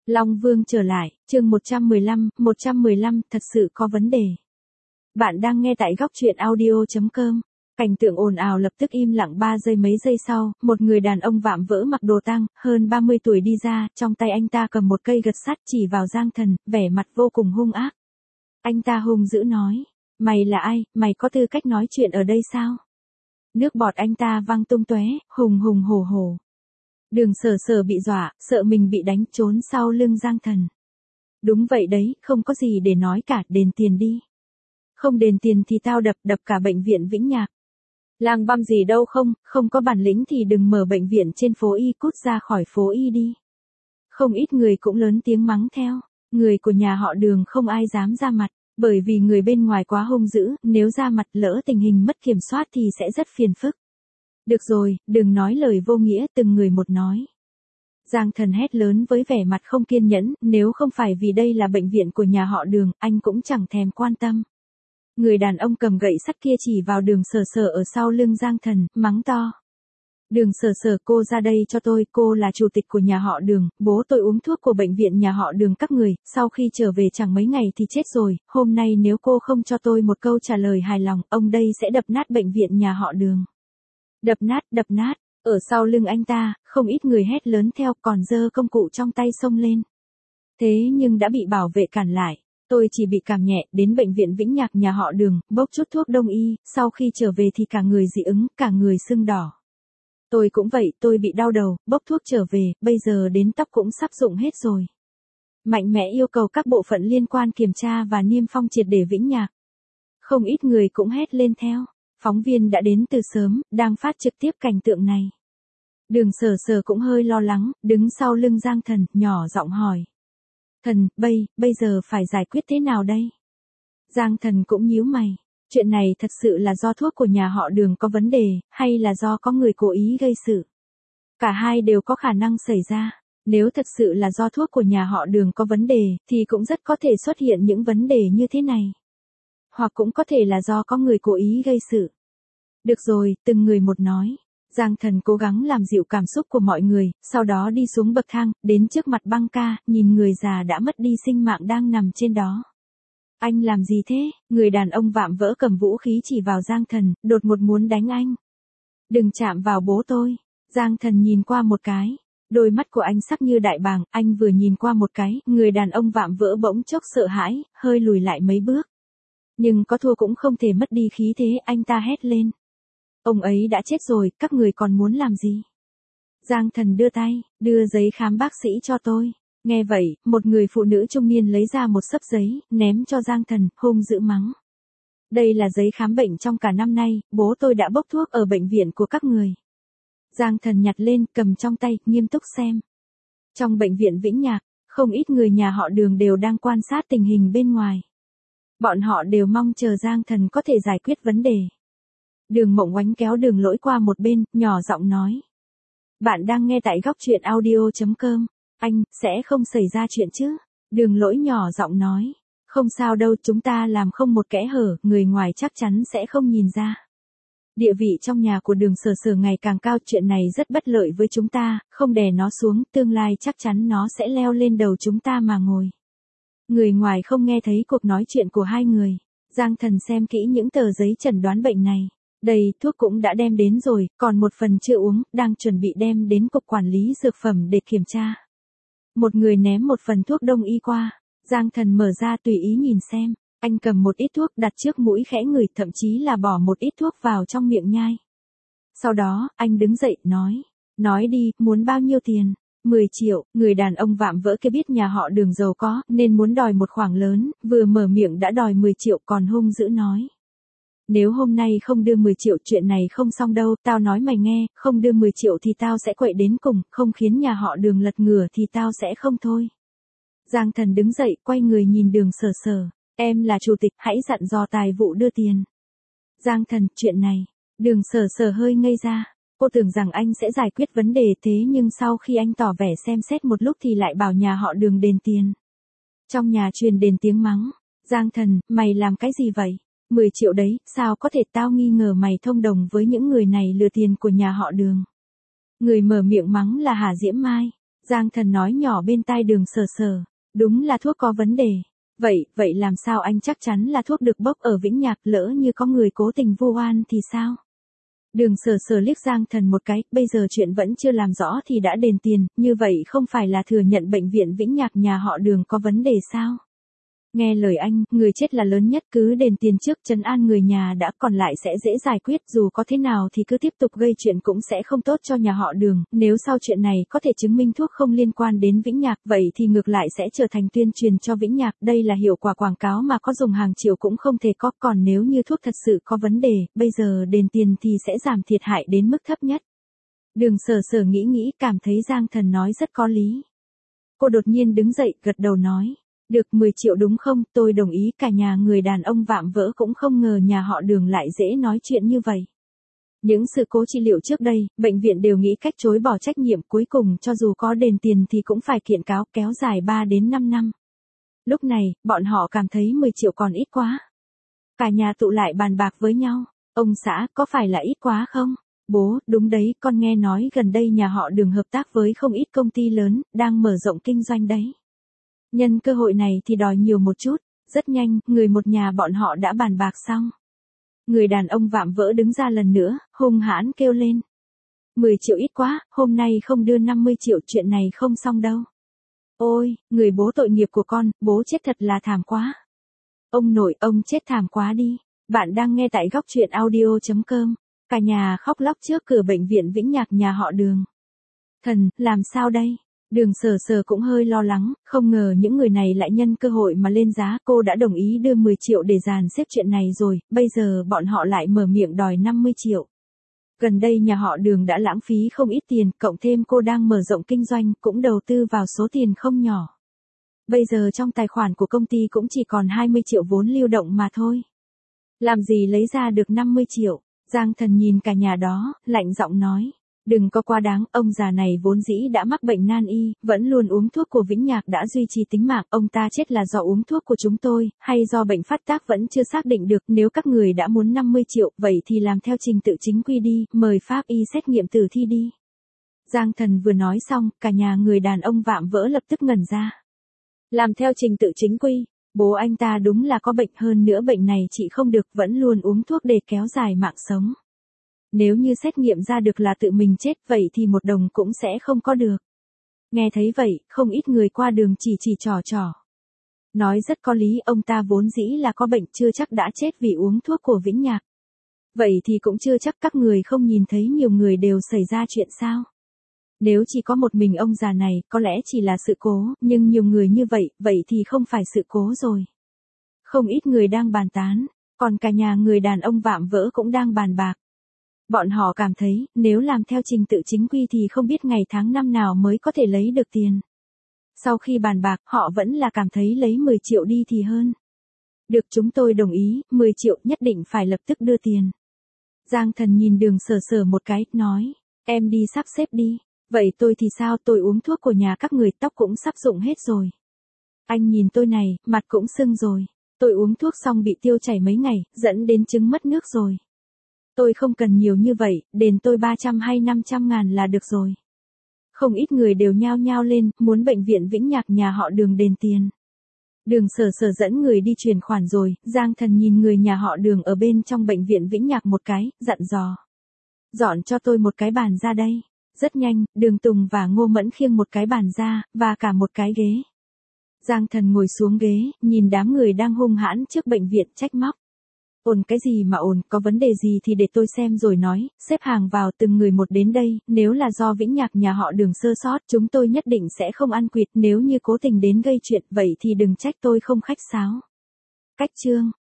Long Vương trở lại, chương 115, thật sự có vấn đề. Bạn đang nghe tại góc truyện audio.com. Cảnh tượng ồn ào lập tức im lặng 3 giây, mấy giây sau, một người đàn ông vạm vỡ mặc đồ tang, hơn 30 tuổi đi ra, trong tay anh ta cầm một cây gật sắt chỉ vào Giang Thần, vẻ mặt vô cùng hung ác. Anh ta hung dữ nói, mày là ai, mày có tư cách nói chuyện ở đây sao? Nước bọt anh ta văng tung tóe, hùng hùng hổ hổ. Đường Sở Sở bị dọa, sợ mình bị đánh, trốn sau lưng Giang Thần. Đúng vậy đấy, không có gì để nói cả, đền tiền đi. Không đền tiền thì tao đập cả bệnh viện Vĩnh Nhạc. Lang băm gì đâu, không có bản lĩnh thì đừng mở bệnh viện trên phố Y, cút ra khỏi phố Y đi. Không ít người cũng lớn tiếng mắng theo. Người của nhà họ Đường không ai dám ra mặt, bởi vì người bên ngoài quá hung dữ, nếu ra mặt lỡ tình hình mất kiểm soát thì sẽ rất phiền phức. Được rồi, đừng nói lời vô nghĩa, từng người một nói. Giang Thần hét lớn với vẻ mặt không kiên nhẫn, nếu không phải vì đây là bệnh viện của nhà họ Đường, anh cũng chẳng thèm quan tâm. Người đàn ông cầm gậy sắt kia chỉ vào Đường Sở Sở ở sau lưng Giang Thần, mắng to. Đường Sở Sở, cô ra đây cho tôi, cô là chủ tịch của nhà họ Đường, bố tôi uống thuốc của bệnh viện nhà họ Đường các người, sau khi trở về chẳng mấy ngày thì chết rồi, hôm nay nếu cô không cho tôi một câu trả lời hài lòng, ông đây sẽ đập nát bệnh viện nhà họ Đường. Đập nát, ở sau lưng anh ta, không ít người hét lớn theo, còn giơ công cụ trong tay xông lên. Thế nhưng đã bị bảo vệ cản lại. Tôi chỉ bị cảm nhẹ, đến bệnh viện Vĩnh Nhạc nhà họ Đường, bốc chút thuốc đông y, sau khi trở về thì cả người dị ứng, cả người sưng đỏ. Tôi cũng vậy, tôi bị đau đầu, bốc thuốc trở về, bây giờ đến tóc cũng sắp rụng hết rồi. Mạnh mẽ yêu cầu các bộ phận liên quan kiểm tra và niêm phong triệt để Vĩnh Nhạc. Không ít người cũng hét lên theo. Phóng viên đã đến từ sớm, đang phát trực tiếp cảnh tượng này. Đường Sở Sở cũng hơi lo lắng, đứng sau lưng Giang Thần, nhỏ giọng hỏi. Thần, bây giờ phải giải quyết thế nào đây? Giang Thần cũng nhíu mày. Chuyện này thật sự là do thuốc của nhà họ Đường có vấn đề, hay là do có người cố ý gây sự? Cả hai đều có khả năng xảy ra. Nếu thật sự là do thuốc của nhà họ Đường có vấn đề, thì cũng rất có thể xuất hiện những vấn đề như thế này. Hoặc cũng có thể là do có người cố ý gây sự. Được rồi, từng người một nói. Giang Thần cố gắng làm dịu cảm xúc của mọi người, sau đó đi xuống bậc thang, đến trước mặt băng ca, nhìn người già đã mất đi sinh mạng đang nằm trên đó. Anh làm gì thế? Người đàn ông vạm vỡ cầm vũ khí chỉ vào Giang Thần, đột ngột muốn đánh anh. Đừng chạm vào bố tôi. Giang Thần nhìn qua một cái. Đôi mắt của anh sắc như đại bàng, anh vừa nhìn qua một cái, người đàn ông vạm vỡ bỗng chốc sợ hãi, hơi lùi lại mấy bước. Nhưng có thua cũng không thể mất đi khí thế, anh ta hét lên. Ông ấy đã chết rồi, các người còn muốn làm gì? Giang Thần đưa tay, đưa giấy khám bác sĩ cho tôi. Nghe vậy, một người phụ nữ trung niên lấy ra một xấp giấy, ném cho Giang Thần, hung dữ mắng. Đây là giấy khám bệnh trong cả năm nay, bố tôi đã bốc thuốc ở bệnh viện của các người. Giang Thần nhặt lên, cầm trong tay, nghiêm túc xem. Trong bệnh viện Vĩnh Nhạc, không ít người nhà họ Đường đều đang quan sát tình hình bên ngoài. Bọn họ đều mong chờ Giang Thần có thể giải quyết vấn đề. Đường Mộng Oánh kéo Đường Lỗi qua một bên, nhỏ giọng nói. Bạn đang nghe tại góc truyện audio.com. Anh, sẽ không xảy ra chuyện chứ? Đường Lỗi nhỏ giọng nói. Không sao đâu, chúng ta làm không một kẽ hở, người ngoài chắc chắn sẽ không nhìn ra. Địa vị trong nhà của Đường Sở Sở ngày càng cao, chuyện này rất bất lợi với chúng ta, không đè nó xuống, tương lai chắc chắn nó sẽ leo lên đầu chúng ta mà ngồi. Người ngoài không nghe thấy cuộc nói chuyện của hai người. Giang Thần xem kỹ những tờ giấy chẩn đoán bệnh này. Đây, thuốc cũng đã đem đến rồi, còn một phần chưa uống, đang chuẩn bị đem đến cục quản lý dược phẩm để kiểm tra. Một người ném một phần thuốc đông y qua. Giang Thần mở ra tùy ý nhìn xem. Anh cầm một ít thuốc đặt trước mũi khẽ ngửi, thậm chí là bỏ một ít thuốc vào trong miệng nhai. Sau đó, anh đứng dậy, nói. Nói đi, muốn bao nhiêu tiền? 10 triệu, người đàn ông vạm vỡ kia biết nhà họ Đường giàu có, nên muốn đòi một khoản lớn, vừa mở miệng đã đòi 10 triệu còn hung dữ nói. Nếu hôm nay không đưa 10 triệu chuyện này không xong đâu, tao nói mày nghe, không đưa 10 triệu thì tao sẽ quậy đến cùng, không khiến nhà họ Đường lật ngửa thì tao sẽ không thôi. Giang Thần đứng dậy, quay người nhìn Đường Sở Sở. Em là chủ tịch, hãy dặn dò tài vụ đưa tiền. Giang Thần, chuyện này. Đường Sở Sở hơi ngây ra. Cô tưởng rằng anh sẽ giải quyết vấn đề, thế nhưng sau khi anh tỏ vẻ xem xét một lúc thì lại bảo nhà họ Đường đền tiền. Trong nhà truyền đến tiếng mắng. Giang Thần, mày làm cái gì vậy? 10 triệu đấy, sao có thể, tao nghi ngờ mày thông đồng với những người này lừa tiền của nhà họ Đường. Người mở miệng mắng là Hà Diễm Mai. Giang Thần nói nhỏ bên tai Đường Sở Sở, đúng là thuốc có vấn đề. Vậy làm sao anh chắc chắn là thuốc được bốc ở Vĩnh Nhạc, lỡ như có người cố tình vu oan thì sao? Đường Sở Sở liếc Giang Thần một cái, bây giờ chuyện vẫn chưa làm rõ thì đã đền tiền, như vậy không phải là thừa nhận bệnh viện Vĩnh Nhạc nhà họ Đường có vấn đề sao? Nghe lời anh, người chết là lớn nhất, cứ đền tiền trước trấn an người nhà đã, còn lại sẽ dễ giải quyết, dù có thế nào thì cứ tiếp tục gây chuyện cũng sẽ không tốt cho nhà họ Đường, nếu sau chuyện này có thể chứng minh thuốc không liên quan đến Vĩnh Nhạc, vậy thì ngược lại sẽ trở thành tuyên truyền cho Vĩnh Nhạc, đây là hiệu quả quảng cáo mà có dùng hàng triệu cũng không thể có, còn nếu như thuốc thật sự có vấn đề, bây giờ đền tiền thì sẽ giảm thiệt hại đến mức thấp nhất. Đường Sở Sở nghĩ cảm thấy Giang Thần nói rất có lý. Cô đột nhiên đứng dậy, gật đầu nói. Được 10 triệu đúng không, tôi đồng ý. Cả nhà người đàn ông vạm vỡ cũng không ngờ nhà họ Đường lại dễ nói chuyện như vậy. Những sự cố trị liệu trước đây, bệnh viện đều nghĩ cách chối bỏ trách nhiệm, cuối cùng cho dù có đền tiền thì cũng phải kiện cáo, kéo dài 3 đến 5 năm. Lúc này, bọn họ cảm thấy 10 triệu còn ít quá. Cả nhà tụ lại bàn bạc với nhau. Ông xã, có phải là ít quá không? Bố, đúng đấy, con nghe nói gần đây nhà họ Đường hợp tác với không ít công ty lớn, đang mở rộng kinh doanh đấy. Nhân cơ hội này thì đòi nhiều một chút, rất nhanh, người một nhà bọn họ đã bàn bạc xong. Người đàn ông vạm vỡ đứng ra lần nữa, hung hãn kêu lên. 10 triệu ít quá, hôm nay không đưa 50 triệu, chuyện này không xong đâu. Ôi, người bố tội nghiệp của con, bố chết thật là thảm quá. Ông nội, ông chết thảm quá đi. Bạn đang nghe tại góc truyện audio.com. Cả nhà khóc lóc trước cửa bệnh viện Vĩnh Nhạc nhà họ Đường. Thần, làm sao đây? Đường Sở Sở cũng hơi lo lắng, không ngờ những người này lại nhân cơ hội mà lên giá, cô đã đồng ý đưa 10 triệu để dàn xếp chuyện này rồi, bây giờ bọn họ lại mở miệng đòi 50 triệu. Gần đây nhà họ Đường đã lãng phí không ít tiền, cộng thêm cô đang mở rộng kinh doanh, cũng đầu tư vào số tiền không nhỏ. Bây giờ trong tài khoản của công ty cũng chỉ còn 20 triệu vốn lưu động mà thôi. Làm gì lấy ra được 50 triệu? Giang Thần nhìn cả nhà đó, lạnh giọng nói. Đừng có quá đáng, ông già này vốn dĩ đã mắc bệnh nan y, vẫn luôn uống thuốc của Vĩnh Nhạc đã duy trì tính mạng, ông ta chết là do uống thuốc của chúng tôi, hay do bệnh phát tác vẫn chưa xác định được, nếu các người đã muốn 50 triệu, vậy thì làm theo trình tự chính quy đi, mời pháp y xét nghiệm tử thi đi. Giang Thần vừa nói xong, cả nhà người đàn ông vạm vỡ lập tức ngẩn ra. Làm theo trình tự chính quy, bố anh ta đúng là có bệnh, hơn nữa bệnh này trị không được, vẫn luôn uống thuốc để kéo dài mạng sống. Nếu như xét nghiệm ra được là tự mình chết, vậy thì một đồng cũng sẽ không có được. Nghe thấy vậy, không ít người qua đường chỉ trò. Nói rất có lý, ông ta vốn dĩ là có bệnh, chưa chắc đã chết vì uống thuốc của Vĩnh Nhạc. Vậy thì cũng chưa chắc, các người không nhìn thấy nhiều người đều xảy ra chuyện sao? Nếu chỉ có một mình ông già này, có lẽ chỉ là sự cố, nhưng nhiều người như vậy thì không phải sự cố rồi. Không ít người đang bàn tán, còn cả nhà người đàn ông vạm vỡ cũng đang bàn bạc. Bọn họ cảm thấy, nếu làm theo trình tự chính quy thì không biết ngày tháng năm nào mới có thể lấy được tiền. Sau khi bàn bạc, họ vẫn là cảm thấy lấy 10 triệu đi thì hơn. Được, chúng tôi đồng ý, 10 triệu nhất định phải lập tức đưa tiền. Giang Thần nhìn Đường Sở Sở một cái, nói, em đi sắp xếp đi. Vậy tôi thì sao, tôi uống thuốc của nhà các người, tóc cũng sắp rụng hết rồi. Anh nhìn tôi này, mặt cũng sưng rồi. Tôi uống thuốc xong bị tiêu chảy mấy ngày, dẫn đến chứng mất nước rồi. Tôi không cần nhiều như vậy, đền tôi 300 hay 500 ngàn là được rồi. Không ít người đều nhao nhao lên, muốn bệnh viện Vĩnh Nhạc nhà họ Đường đền tiền. Đường Sở Sở dẫn người đi chuyển khoản rồi, Giang Thần nhìn người nhà họ Đường ở bên trong bệnh viện Vĩnh Nhạc một cái, dặn dò. Dọn cho tôi một cái bàn ra đây. Rất nhanh, Đường Tùng và Ngô Mẫn khiêng một cái bàn ra, và cả một cái ghế. Giang Thần ngồi xuống ghế, nhìn đám người đang hung hãn trước bệnh viện, trách móc. Ồn cái gì mà ồn, có vấn đề gì thì để tôi xem rồi nói, xếp hàng vào từng người một đến đây, nếu là do Vĩnh Nhạc nhà họ Đường sơ sót, chúng tôi nhất định sẽ không ăn quỵt, nếu như cố tình đến gây chuyện, vậy thì đừng trách tôi không khách sáo. Cách chương